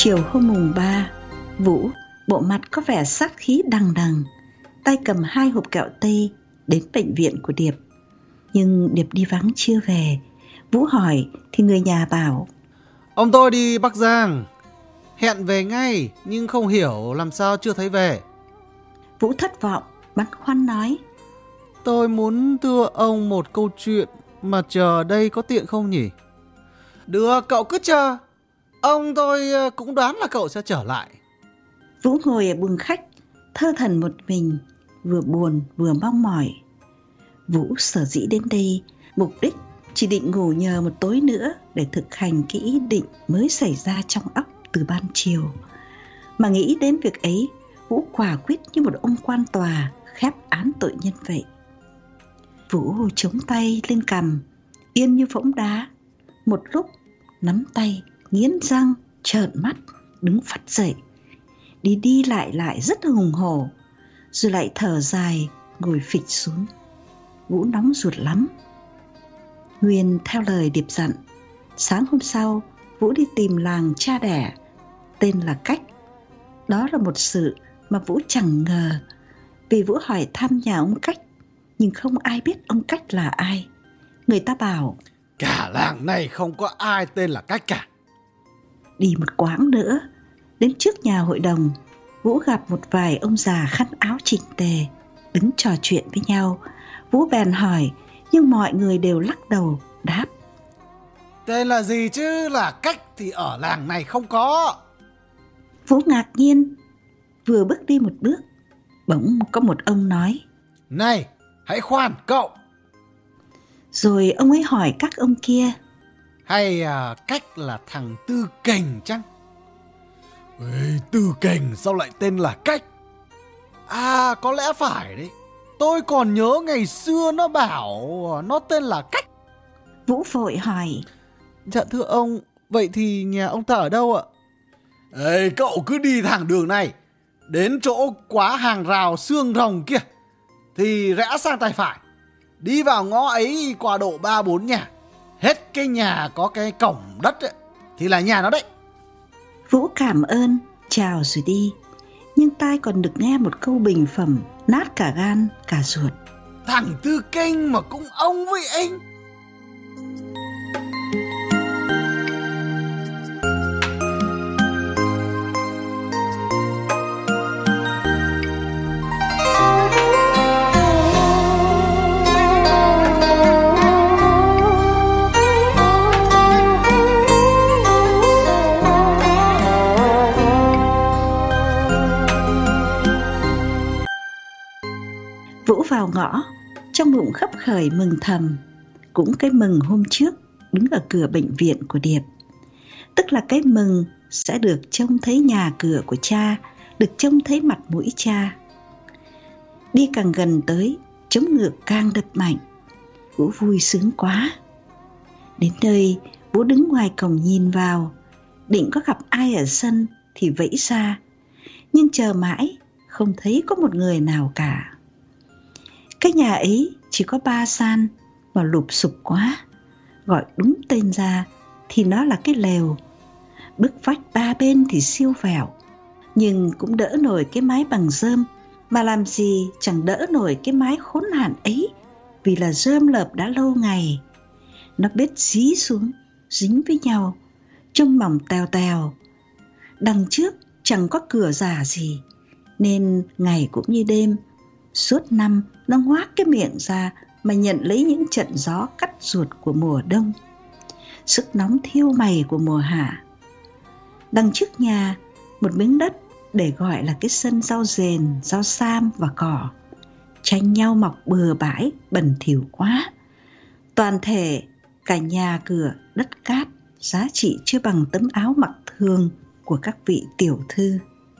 Chiều hôm mùng 3, Vũ, bộ mặt có vẻ sát khí đằng đằng, tay cầm 2 hộp kẹo Tây đến bệnh viện của Điệp. Nhưng Điệp đi vắng chưa về. Vũ hỏi thì người nhà bảo: ông tôi đi Bắc Giang, hẹn về ngay nhưng không hiểu làm sao chưa thấy về. Vũ thất vọng, băn khoăn nói: tôi muốn thưa ông một câu chuyện, mà chờ đây có tiện không nhỉ? Được, cậu cứ chờ. Ông tôi cũng đoán là cậu sẽ trở lại. Vũ ngồi ở buồng khách, thơ thẩn một mình, vừa buồn vừa mong mỏi. Vũ sở dĩ đến đây, mục đích chỉ định ngủ nhờ một tối nữa để thực hành cái ý định mới xảy ra trong óc từ ban chiều. Mà nghĩ đến việc ấy, Vũ quả quyết như một ông quan tòa khép án tội nhân vậy. Vũ chống tay lên cằm, yên như phỗng đá. Một lúc nắm tay, nghiến răng, trợn mắt, đứng phắt dậy, đi đi lại rất hùng hổ, rồi lại thở dài, ngồi phịch xuống. Vũ nóng ruột lắm. Nguyên theo lời Điệp dặn, sáng hôm sau Vũ đi tìm làng cha đẻ, tên là Cách. Đó là một sự mà Vũ chẳng ngờ, vì Vũ hỏi thăm nhà ông Cách, nhưng không ai biết ông Cách là ai. Người ta bảo cả làng này không có ai tên là Cách cả. Đi một quãng nữa, đến trước nhà hội đồng, Vũ gặp một vài ông già khăn áo chỉnh tề, đứng trò chuyện với nhau. Vũ bèn hỏi, nhưng mọi người đều lắc đầu đáp: tên là gì chứ là Cách thì ở làng này không có. Vũ ngạc nhiên, vừa bước đi một bước, bỗng có một ông nói: này, hãy khoan cậu. Rồi ông ấy hỏi các ông kia: hay Cách là thằng Tư Kình chăng? Ê, Tư Kình sao lại tên là Cách? À, có lẽ phải đấy. Tôi còn nhớ ngày xưa nó bảo nó tên là Cách. Vũ vội hỏi: dạ thưa ông, vậy thì nhà ông ta ở đâu ạ? Ê, cậu cứ đi thẳng đường này, đến chỗ quá hàng rào xương rồng kia, thì rẽ sang tay phải. Đi vào ngõ ấy qua độ 3-4 nhà, hết cái nhà có cái cổng đất ấy, thì là nhà nó đấy. Vũ cảm ơn, chào rồi đi. Nhưng tai còn được nghe một câu bình phẩm nát cả gan cả ruột: thằng Tư Kinh mà cũng ông với anh. Vũ vào ngõ, trong bụng khấp khởi mừng thầm, cũng cái mừng hôm trước đứng ở cửa bệnh viện của Điệp. Tức là cái mừng sẽ được trông thấy nhà cửa của cha, được trông thấy mặt mũi cha. Đi càng gần tới, trống ngược càng đập mạnh. Vũ vui sướng quá. Đến nơi, Vũ đứng ngoài cổng nhìn vào, định có gặp ai ở sân thì vẫy ra, nhưng chờ mãi không thấy có một người nào cả. Cái nhà ấy chỉ có 3 gian mà lụp xụp quá. Gọi đúng tên ra thì nó là cái lều. Bức vách 3 bên thì siêu vẹo, nhưng cũng đỡ nổi cái mái bằng rơm, mà làm gì chẳng đỡ nổi cái mái khốn nạn ấy, vì là rơm lợp đã lâu ngày. Nó bết dí xuống, dính với nhau, trông mỏng tèo tèo. Đằng trước chẳng có cửa giả gì, nên ngày cũng như đêm, suốt năm nó ngoác cái miệng ra mà nhận lấy những trận gió cắt ruột của mùa đông, sức nóng thiêu mày của mùa hạ. Đằng trước nhà, một miếng đất để gọi là cái sân rau dền, rau sam và cỏ, tranh nhau mọc bừa bãi, bẩn thỉu quá. Toàn thể cả nhà cửa đất cát, giá trị chưa bằng tấm áo mặc thường của các vị tiểu thư.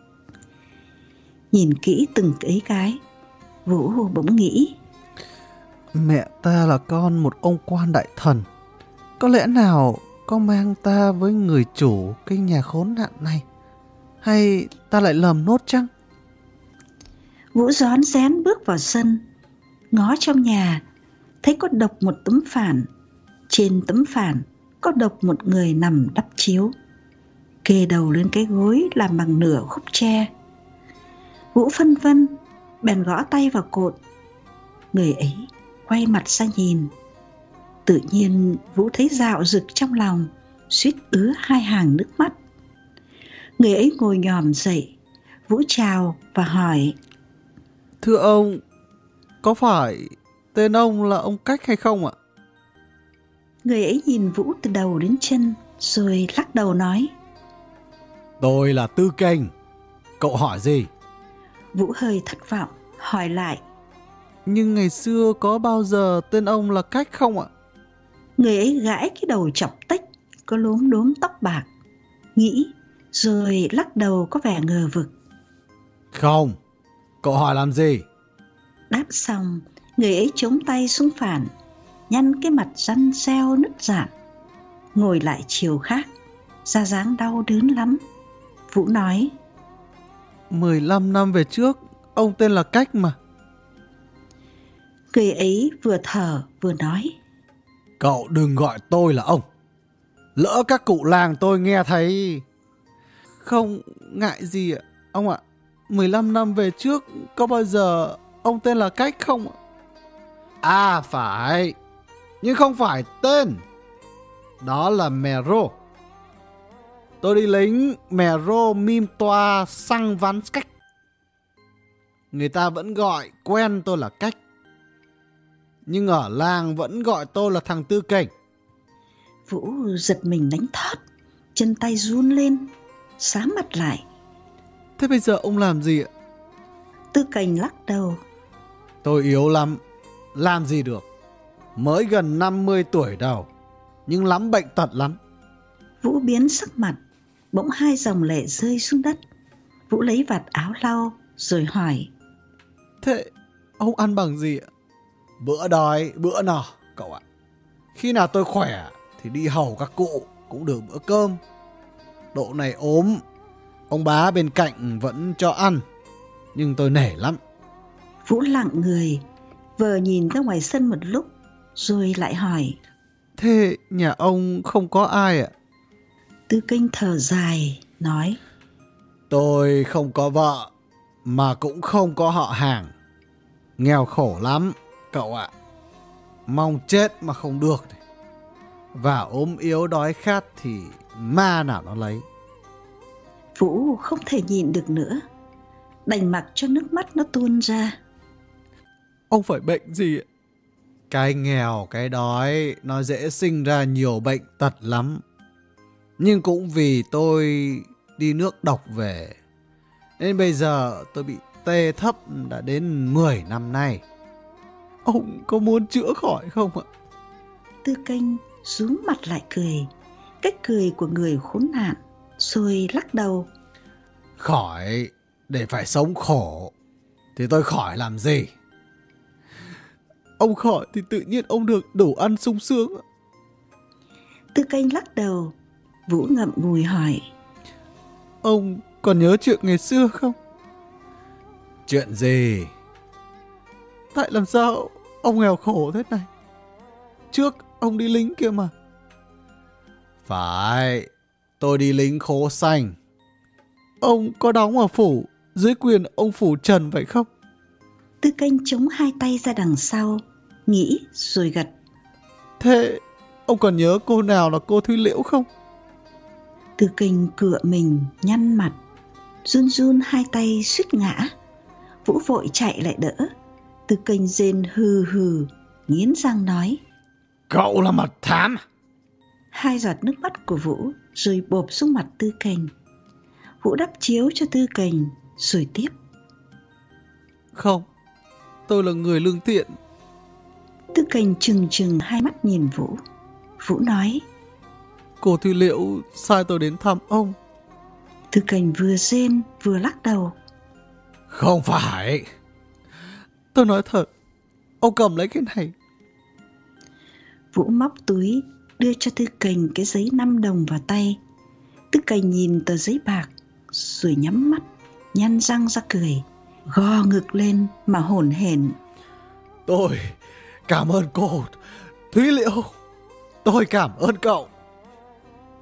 Nhìn kỹ từng ấy cái, Vũ bỗng nghĩ: mẹ ta là con một ông quan đại thần, có lẽ nào có mang ta với người chủ cái nhà khốn nạn này, hay ta lại lầm nốt chăng? Vũ rón rén bước vào sân, ngó trong nhà, thấy có độc một tấm phản. Trên tấm phản có độc một người nằm đắp chiếu. kê đầu lên cái gối làm bằng nửa khúc tre. Vũ phân vân, bèn gõ tay vào cột. Người ấy quay mặt sang nhìn. Tự nhiên Vũ thấy dạo rực trong lòng, suýt ứa hai hàng nước mắt. Người ấy ngồi nhòm dậy. Vũ chào và hỏi: Thưa ông, có phải tên ông là ông Cách hay không ạ? Người ấy nhìn Vũ từ đầu đến chân, rồi lắc đầu nói: Tôi là Tư Kênh. Cậu hỏi gì? Vũ hơi thất vọng, hỏi lại: Nhưng ngày xưa có bao giờ tên ông là Cách không ạ? Người ấy gãi cái đầu chọc tách, có lốm đốm tóc bạc, nghĩ rồi lắc đầu có vẻ ngờ vực. Không, cậu hỏi làm gì? Đáp xong, người ấy chống tay xuống phản, nhăn cái mặt răn reo nứt rạn, ngồi lại chiều khác, ra dáng đau đớn lắm. Vũ nói: 15 năm về trước, ông tên là Cách mà. Người ấy vừa thở vừa nói: Cậu đừng gọi tôi là ông. Lỡ các cụ làng tôi nghe thấy... Không ngại gì ạ, ông ạ. 15 năm về trước, có bao giờ ông tên là Cách không ạ? À phải, nhưng không phải tên. Đó là Mè Rô. Tôi đi lính Mè Rô Mim Toa Sang Ván Cách. Người ta vẫn gọi quen tôi là Cách, nhưng ở làng vẫn gọi tôi là thằng Tư Kênh. Vũ giật mình đánh thót, chân tay run lên, xám mặt lại. Thế bây giờ ông làm gì ạ? Tư Kênh lắc đầu: Tôi yếu lắm, làm gì được. Mới gần 50 tuổi đầu, nhưng lắm bệnh tật lắm. Vũ biến sắc mặt, bỗng hai dòng lệ rơi xuống đất. Vũ lấy vạt áo lau rồi hỏi: Thế ông ăn bằng gì ạ? Bữa đói bữa no cậu ạ. Khi nào tôi khỏe thì đi hầu các cụ cũng được bữa cơm. Độ này ốm, ông bá bên cạnh vẫn cho ăn, nhưng tôi nể lắm. Vũ lặng người, vờ nhìn ra ngoài sân một lúc, rồi lại hỏi: Thế nhà ông không có ai ạ? Tư Kênh thở dài, nói: Tôi không có vợ, mà cũng không có họ hàng. Nghèo khổ lắm, cậu ạ. Mong chết mà không được. Và ốm yếu đói khát thì ma nào nó lấy. Vũ không thể nhịn được nữa, đành mặc cho nước mắt nó tuôn ra. Ông phải bệnh gì ạ? Cái nghèo, cái đói nó dễ sinh ra nhiều bệnh tật lắm. Nhưng cũng vì tôi đi nước độc về, nên bây giờ tôi bị tê thấp đã đến 10 năm nay. Ông có muốn chữa khỏi không ạ? Tư Kênh rúm mặt lại cười, cách cười của người khốn nạn, rồi lắc đầu: Khỏi để phải sống khổ thì tôi khỏi làm gì. Ông khỏi thì tự nhiên ông được đủ ăn sung sướng. Tư Kênh lắc đầu. Vũ ngậm ngùi hỏi: Ông còn nhớ chuyện ngày xưa không? Chuyện gì? Tại làm sao ông nghèo khổ thế này? Trước ông đi lính kia mà. Phải, tôi đi lính khố xanh. Ông có đóng ở phủ, dưới quyền ông phủ Trần phải không? Tư Kênh chống hai tay ra đằng sau, nghĩ rồi gật. Thế ông còn nhớ cô nào là cô Thúy Liễu không? Tư Kênh cựa mình, nhăn mặt, run run hai tay suýt ngã. Vũ vội chạy lại đỡ. Tư Kênh rên hừ hừ, nghiến răng nói: Cậu là mật thám. Hai giọt nước mắt của Vũ rơi bộp xuống mặt Tư Kênh. Vũ đắp chiếu cho Tư Kênh rồi tiếp: Không, tôi là người lương thiện. Tư Kênh trừng trừng hai mắt nhìn Vũ. Vũ nói: Cô Thúy Liễu sai tôi đến thăm ông. Tư Kênh vừa rên vừa lắc đầu: Không phải. Tôi nói thật, ông cầm lấy cái này. Vũ móc túi đưa cho Tư Kênh cái giấy 5 đồng vào tay. Tư Kênh nhìn tờ giấy bạc rồi nhắm mắt, nhăn răng ra cười, gò ngực lên mà hổn hển: Tôi cảm ơn cô Thúy Liễu. Tôi cảm ơn cậu.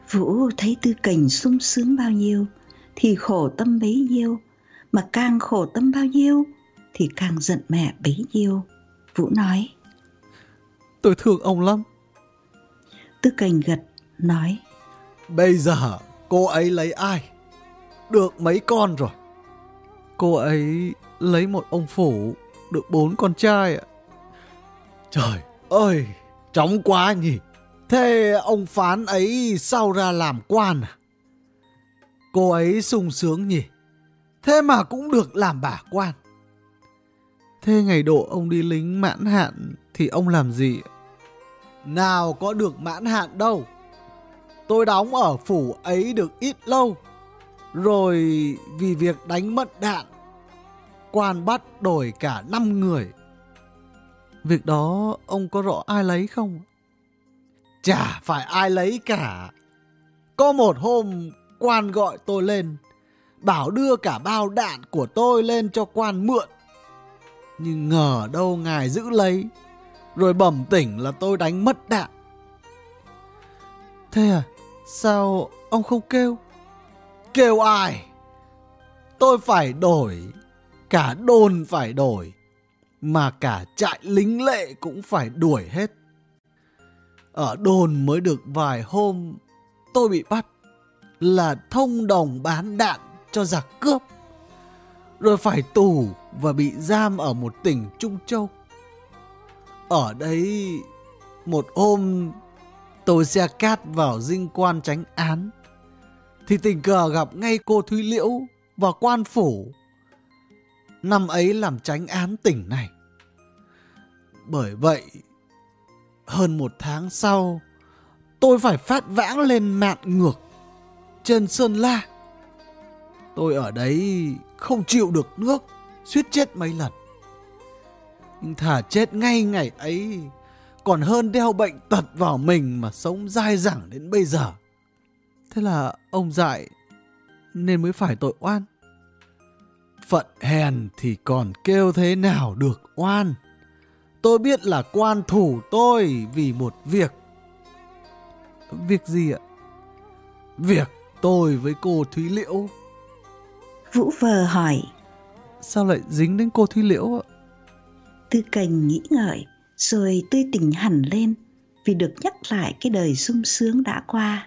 Vũ thấy Tư Cảnh sung sướng bao nhiêu thì khổ tâm bấy nhiêu, mà càng khổ tâm bao nhiêu thì càng giận mẹ bấy nhiêu. Vũ nói: Tôi thương ông lắm. Tư Cảnh gật, nói: Bây giờ cô ấy lấy ai? Được mấy con rồi? Cô ấy lấy một ông phủ, được 4 con trai ạ. Trời ơi, chóng quá nhỉ. Thế ông Phán ấy sao ra làm quan à? Cô ấy sung sướng nhỉ. Thế mà cũng được làm bà quan. Thế ngày độ ông đi lính mãn hạn thì ông làm gì? Nào có được mãn hạn đâu. Tôi đóng ở phủ ấy được ít lâu, rồi vì việc đánh mất đạn, quan bắt đổi cả 5 người. Việc đó ông có rõ ai lấy không? Chả phải ai lấy cả. Có một hôm quan gọi tôi lên, bảo đưa cả bao đạn của tôi lên cho quan mượn. Nhưng ngờ đâu ngài giữ lấy, rồi bẩm tỉnh là tôi đánh mất đạn. Thế à? Sao ông không kêu? Kêu ai? Tôi phải đổi, cả đồn phải đổi, mà cả trại lính lệ cũng phải đuổi hết. Ở đồn mới được vài hôm, tôi bị bắt là thông đồng bán đạn cho giặc cướp, rồi phải tù và bị giam ở một tỉnh Trung Châu. Ở đấy một hôm tôi xe cát vào dinh quan chánh án, thì tình cờ gặp ngay cô Thúy Liễu và quan phủ, năm ấy làm chánh án tỉnh này. Bởi vậy hơn 1 tháng sau, tôi phải phát vãng lên mạn ngược trên Sơn La. Tôi ở đấy không chịu được nước, suýt chết mấy lần. Nhưng thà chết ngay ngày ấy còn hơn đeo bệnh tật vào mình mà sống dai dẳng đến bây giờ. Thế là ông dại nên mới phải tội oan. Phận hèn thì còn kêu thế nào được oan. Tôi biết là quan thủ tôi vì một việc. Việc gì ạ? Việc tôi với cô Thúy Liễu. Vũ vờ hỏi: Sao lại dính đến cô Thúy Liễu ạ? Tư Cảnh nghĩ ngợi rồi tươi tỉnh hẳn lên vì được nhắc lại cái đời sung sướng đã qua.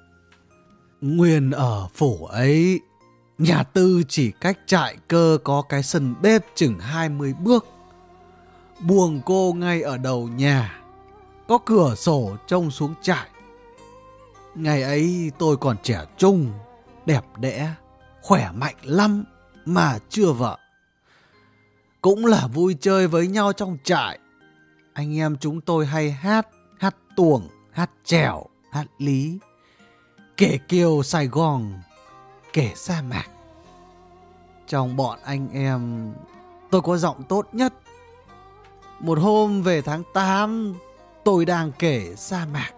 Nguyên ở phủ ấy, nhà Tư chỉ cách trại Cơ có cái sân bếp chừng 20 bước. Buồng cô ngay ở đầu nhà, có cửa sổ trông xuống trại. Ngày ấy tôi còn trẻ trung, đẹp đẽ, khỏe mạnh lắm mà chưa vợ. Cũng là vui chơi với nhau trong trại. Anh em chúng tôi hay hát tuồng, hát chèo, hát lý, kể kiều Sài Gòn, kể sa mạc. Trong bọn anh em, tôi có giọng tốt nhất. Một hôm về tháng 8, tôi đang kể sa mạc.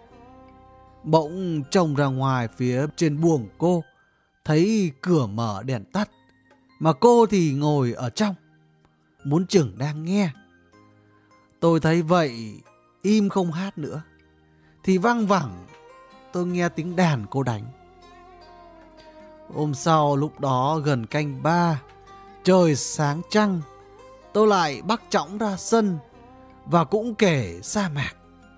Bỗng trông ra ngoài phía trên buồng cô, thấy cửa mở đèn tắt, mà cô thì ngồi ở trong, muốn chừng đang nghe. Tôi thấy vậy, im không hát nữa, thì văng vẳng tôi nghe tiếng đàn cô đánh. Hôm sau lúc đó gần canh 3, trời sáng trăng, tôi lại bắc chõng ra sân và cũng kể sa mạc.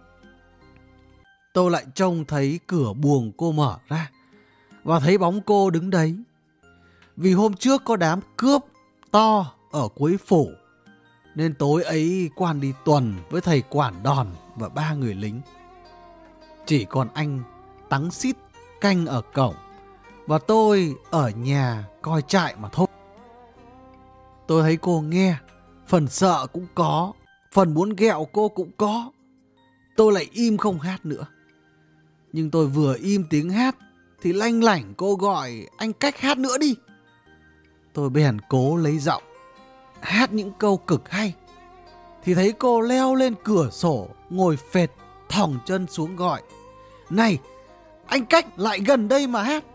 Tôi lại trông thấy cửa buồng cô mở ra và thấy bóng cô đứng đấy. Vì hôm trước có đám cướp to ở cuối phủ, nên tối ấy quan đi tuần với thầy quản đòn và 3 người lính. Chỉ còn anh Tắng Xít canh ở cổng, và tôi ở nhà coi trại mà thôi. Tôi thấy cô nghe, phần sợ cũng có, phần muốn ghẹo cô cũng có. Tôi lại im không hát nữa. Nhưng tôi vừa im tiếng hát thì lanh lảnh cô gọi anh cách hát nữa đi. Tôi bèn cố lấy giọng hát những câu cực hay, thì thấy cô leo lên cửa sổ, ngồi phệt thòng chân xuống gọi: Này, anh cách lại gần đây mà hát.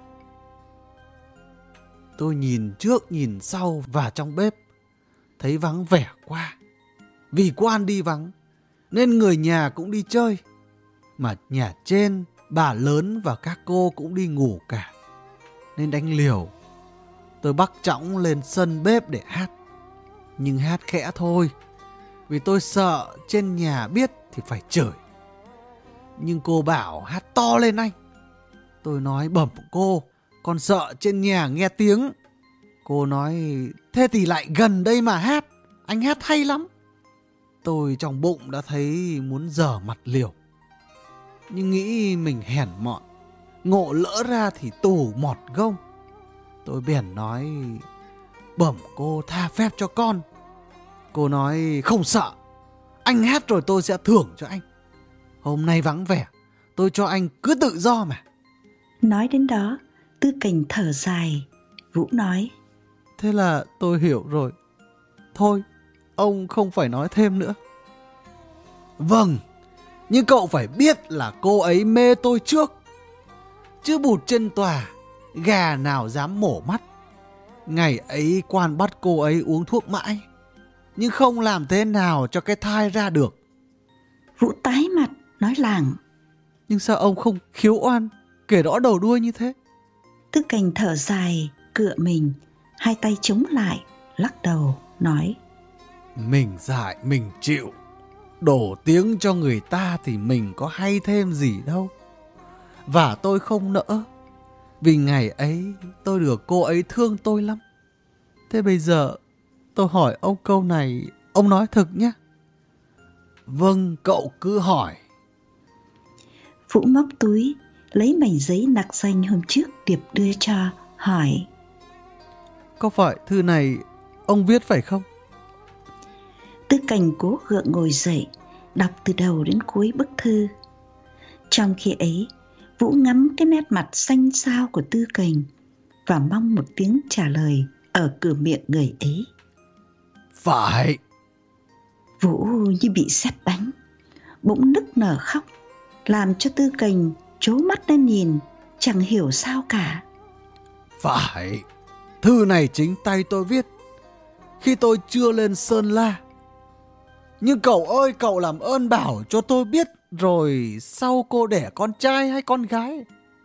Tôi nhìn trước nhìn sau và trong bếp, thấy vắng vẻ quá. Vì quan đi vắng nên người nhà cũng đi chơi, mà nhà trên bà lớn và các cô cũng đi ngủ cả, nên đánh liều. Tôi bắt chõng lên sân bếp để hát, nhưng hát khẽ thôi, vì tôi sợ trên nhà biết thì phải chửi. Nhưng cô bảo hát to lên anh. Tôi nói bẩm cô, con sợ trên nhà nghe tiếng. Cô nói thế thì lại gần đây mà hát, anh hát hay lắm. Tôi trong bụng đã thấy muốn giở mặt liều, nhưng nghĩ mình hèn mọn, ngộ lỡ ra thì tù mọt gông. Tôi bèn nói bẩm cô tha phép cho con. Cô nói không sợ, anh hát rồi tôi sẽ thưởng cho anh. Hôm nay vắng vẻ, tôi cho anh cứ tự do mà. Nói đến đó, Tư Cảnh thở dài. Vũ nói: Thế là tôi hiểu rồi. Thôi, ông không phải nói thêm nữa. Vâng, nhưng cậu phải biết là cô ấy mê tôi trước. Chứ bụt trên tòa, gà nào dám mổ mắt. Ngày ấy quan bắt cô ấy uống thuốc mãi, nhưng không làm thế nào cho cái thai ra được. Vũ tái mặt nói làng: Nhưng sao ông không khiếu oan, kể rõ đầu đuôi như thế? Tư Cảnh thở dài, cựa mình, hai tay chống lại, lắc đầu, nói: Mình dại mình chịu, đổ tiếng cho người ta thì mình có hay thêm gì đâu. Và tôi không nỡ, vì ngày ấy tôi được cô ấy thương tôi lắm. Thế bây giờ tôi hỏi ông câu này, ông nói thực nhé. Vâng, cậu cứ hỏi. Vũ móc túi, lấy mảnh giấy nặc danh hôm trước Điệp đưa cho, hỏi: Có phải thư này ông viết phải không? Tư Cảnh cố gượng ngồi dậy, đọc từ đầu đến cuối bức thư. Trong khi ấy, Vũ ngắm cái nét mặt xanh xao của Tư Cảnh và mong một tiếng trả lời ở cửa miệng người ấy. Phải. Vũ như bị sét đánh, bỗng nức nở khóc, làm cho Tư Cảnh trố mắt lên nhìn, chẳng hiểu sao cả. Phải, thư này chính tay tôi viết khi tôi chưa lên Sơn La. Nhưng cậu ơi, cậu làm ơn bảo cho tôi biết rồi sau cô đẻ con trai hay con gái.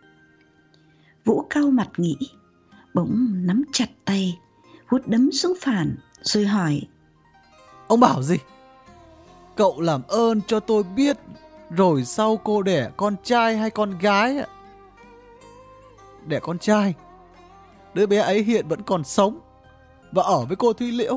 Vũ cau mặt nghĩ, bỗng nắm chặt tay, hút đấm xuống phản rồi hỏi: Ông bảo gì? Cậu làm ơn cho tôi biết rồi sau cô đẻ con trai hay con gái ạ? Đẻ con trai. Đứa bé ấy hiện vẫn còn sống và ở với cô Thúy Liễu.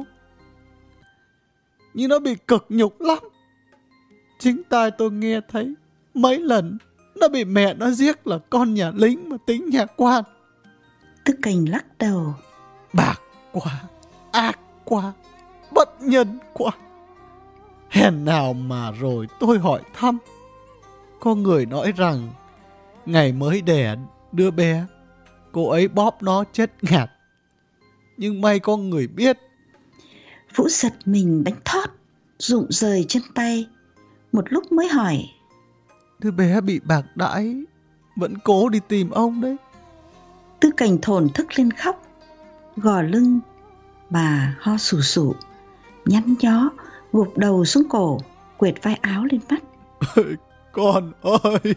Nhưng nó bị cực nhục lắm. Chính tai tôi nghe thấy mấy lần nó bị mẹ nó giết là con nhà lính mà tính nhà quan. Tư Cảnh lắc đầu: Bạc quá, ác quá, bất nhân quá. Hèn nào mà rồi tôi hỏi thăm, có người nói rằng ngày mới đẻ đứa bé, cô ấy bóp nó chết ngạt. Nhưng may có người biết. Vũ giật mình đánh thót, rụng rời chân tay, một lúc mới hỏi: Đứa bé bị bạc đãi, vẫn cố đi tìm ông đấy. Tư Cảnh thổn thức lên khóc, gò lưng bà ho sù sụ, nhăn nhó, gục đầu xuống cổ, quệt vai áo lên mắt. Con ơi!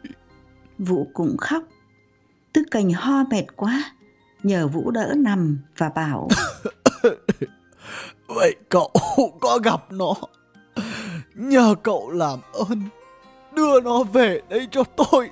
Vũ cũng khóc. Tư Cảnh ho mệt quá, nhờ Vũ đỡ nằm và bảo: Vậy cậu có gặp nó, nhờ cậu làm ơn đưa nó về đây cho tôi.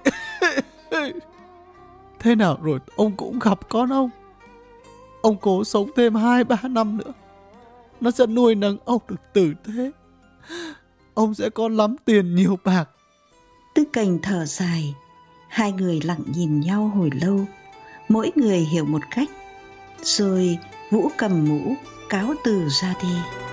Thế nào rồi ông cũng gặp con ông. Ông cố sống thêm 2-3 năm nữa, nó sẽ nuôi nấng ông được tử tế. Ông sẽ có lắm tiền nhiều bạc. Tư Cảnh thở dài. Hai người lặng nhìn nhau hồi lâu, mỗi người hiểu một cách. Rồi Vũ cầm mũ cáo từ ra đi.